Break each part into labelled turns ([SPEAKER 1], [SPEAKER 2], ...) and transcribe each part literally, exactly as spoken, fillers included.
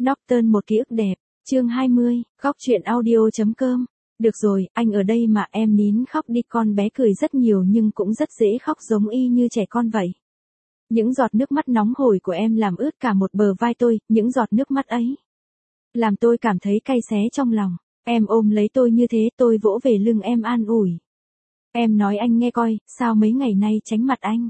[SPEAKER 1] Norton một ký ức đẹp, chương hai mươi, góc truyện audio chấm com. Được rồi, anh ở đây mà, em nín khóc đi, con bé cười rất nhiều nhưng cũng rất dễ khóc giống y như trẻ con vậy. Những giọt nước mắt nóng hổi của em làm ướt cả một bờ vai tôi, những giọt nước mắt ấy làm tôi cảm thấy cay xé trong lòng. Em ôm lấy tôi như thế, tôi vỗ về lưng em an ủi. Em nói anh nghe coi, sao mấy ngày nay tránh mặt anh.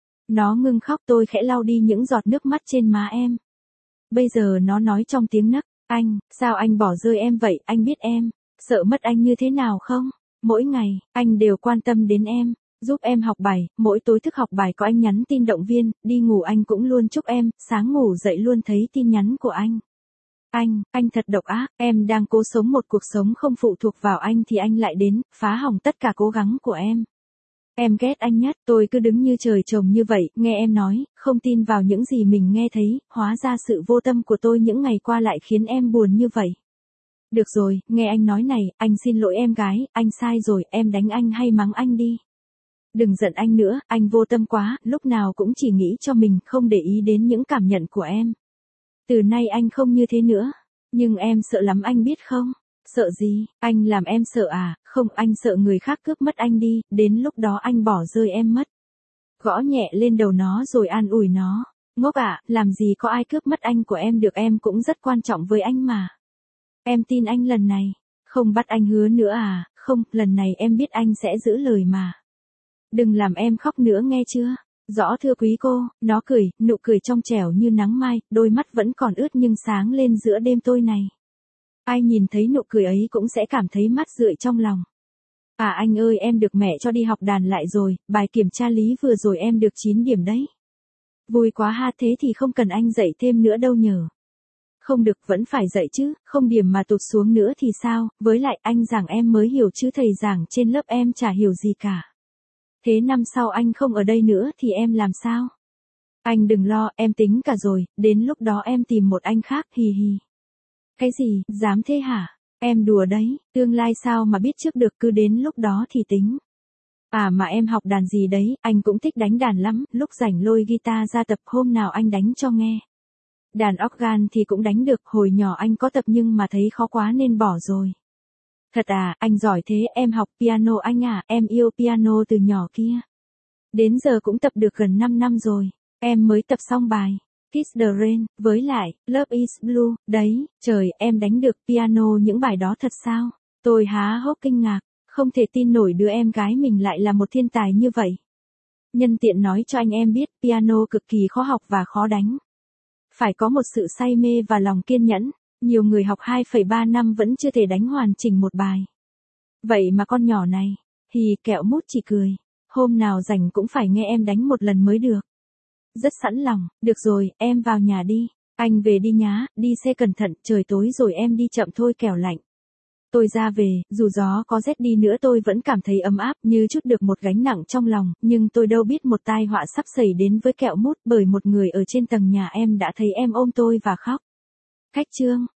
[SPEAKER 1] Nó ngưng khóc, tôi khẽ lau đi những giọt nước mắt trên má em. Bây giờ nó nói trong tiếng nấc, anh, sao anh bỏ rơi em vậy, anh biết em sợ mất anh như thế nào không? Mỗi ngày, anh đều quan tâm đến em, giúp em học bài, mỗi tối thức học bài có anh nhắn tin động viên, đi ngủ anh cũng luôn chúc em, sáng ngủ dậy luôn thấy tin nhắn của anh. Anh, anh thật độc ác, em đang cố sống một cuộc sống không phụ thuộc vào anh thì anh lại đến, phá hỏng tất cả cố gắng của em. Em ghét anh nhất, tôi cứ đứng như trời trồng như vậy, nghe em nói, không tin vào những gì mình nghe thấy, hóa ra sự vô tâm của tôi những ngày qua lại khiến em buồn như vậy. Được rồi, nghe anh nói này, anh xin lỗi em gái, anh sai rồi, em đánh anh hay mắng anh đi. Đừng giận anh nữa, anh vô tâm quá, lúc nào cũng chỉ nghĩ cho mình, không để ý đến những cảm nhận của em. Từ nay anh không như thế nữa, nhưng em sợ lắm anh biết không? Sợ gì? Anh làm em sợ à? Không, anh sợ người khác cướp mất anh đi, đến lúc đó anh bỏ rơi em mất. Gõ nhẹ lên đầu nó rồi an ủi nó. Ngốc ạ, làm gì có ai cướp mất anh của em được, em cũng rất quan trọng với anh mà. Em tin anh lần này, không bắt anh hứa nữa à? Không, lần này em biết anh sẽ giữ lời mà. Đừng làm em khóc nữa nghe chưa? Rõ thưa quý cô, nó cười, nụ cười trong trẻo như nắng mai, đôi mắt vẫn còn ướt nhưng sáng lên giữa đêm tối này. Ai nhìn thấy nụ cười ấy cũng sẽ cảm thấy mát rượi trong lòng. À anh ơi, em được mẹ cho đi học đàn lại rồi, bài kiểm tra lý vừa rồi em được chín điểm đấy. Vui quá ha, thế thì không cần anh dạy thêm nữa đâu nhờ. Không được, vẫn phải dạy chứ, không điểm mà tụt xuống nữa thì sao, với lại anh giảng em mới hiểu chứ thầy giảng trên lớp em chả hiểu gì cả. Thế năm sau anh không ở đây nữa thì em làm sao? Anh đừng lo, em tính cả rồi, đến lúc đó em tìm một anh khác, hì hì. Cái gì, dám thế hả? Em đùa đấy, tương lai sao mà biết trước được, cứ đến lúc đó thì tính. À mà em học đàn gì đấy, anh cũng thích đánh đàn lắm, lúc rảnh lôi guitar ra tập, hôm nào anh đánh cho nghe. Đàn organ thì cũng đánh được, hồi nhỏ anh có tập nhưng mà thấy khó quá nên bỏ rồi. Thật à, anh giỏi thế, em học piano anh à, em yêu piano từ nhỏ kia. Đến giờ cũng tập được gần năm năm rồi, em mới tập xong bài Kiss the Rain, với lại, Love is Blue, đấy, trời, em đánh được piano những bài đó thật sao? Tôi há hốc kinh ngạc, không thể tin nổi đứa em gái mình lại là một thiên tài như vậy. Nhân tiện nói cho anh em biết, piano cực kỳ khó học và khó đánh. Phải có một sự say mê và lòng kiên nhẫn, nhiều người học hai phẩy ba năm vẫn chưa thể đánh hoàn chỉnh một bài. Vậy mà con nhỏ này, hì kẹo mút chỉ cười, hôm nào rảnh cũng phải nghe em đánh một lần mới được. Rất sẵn lòng, được rồi, em vào nhà đi, anh về đi nhá, đi xe cẩn thận, trời tối rồi em đi chậm thôi kẻo lạnh. Tôi ra về, dù gió có rét đi nữa tôi vẫn cảm thấy ấm áp như chút được một gánh nặng trong lòng, nhưng tôi đâu biết một tai họa sắp xảy đến với kẹo mút bởi một người ở trên tầng nhà em đã thấy em ôm tôi và khóc. Khách chương.